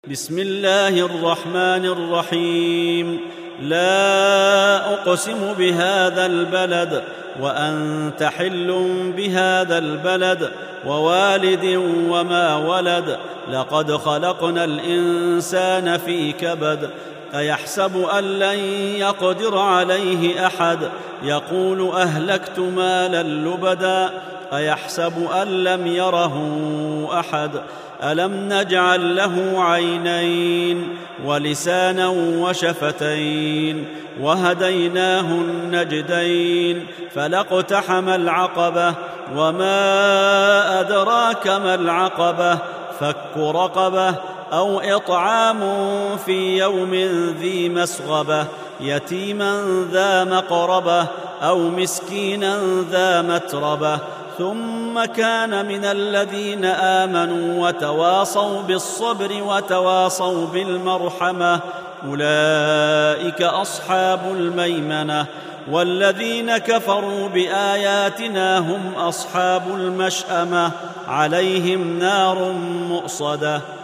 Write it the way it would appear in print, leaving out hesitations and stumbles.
بسم الله الرحمن الرحيم. لا أقسم بهذا البلد وأنت حل بهذا البلد ووالد وما ولد. لقد خلقنا الإنسان في كبد. أيحسب أن لن يقدر عليه أحد. يقول أهلكت مالا لبدا. أيحسب أن لم يره أحد. ألم نجعل له عينين ولسانا وشفتين وهديناه النجدين. فلاقتحم العقبة وما أدراك ما العقبة. فك رقبة أو إطعام في يوم ذي مسغبة. يتيما ذا مقربة أو مسكينا ذا متربة. ثم كان من الذين آمنوا وتواصوا بالصبر وتواصوا بالمرحمة. أولئك أصحاب الميمنة. والذين كفروا بآياتنا هم أصحاب المشأمة. عليهم نار مؤصدة.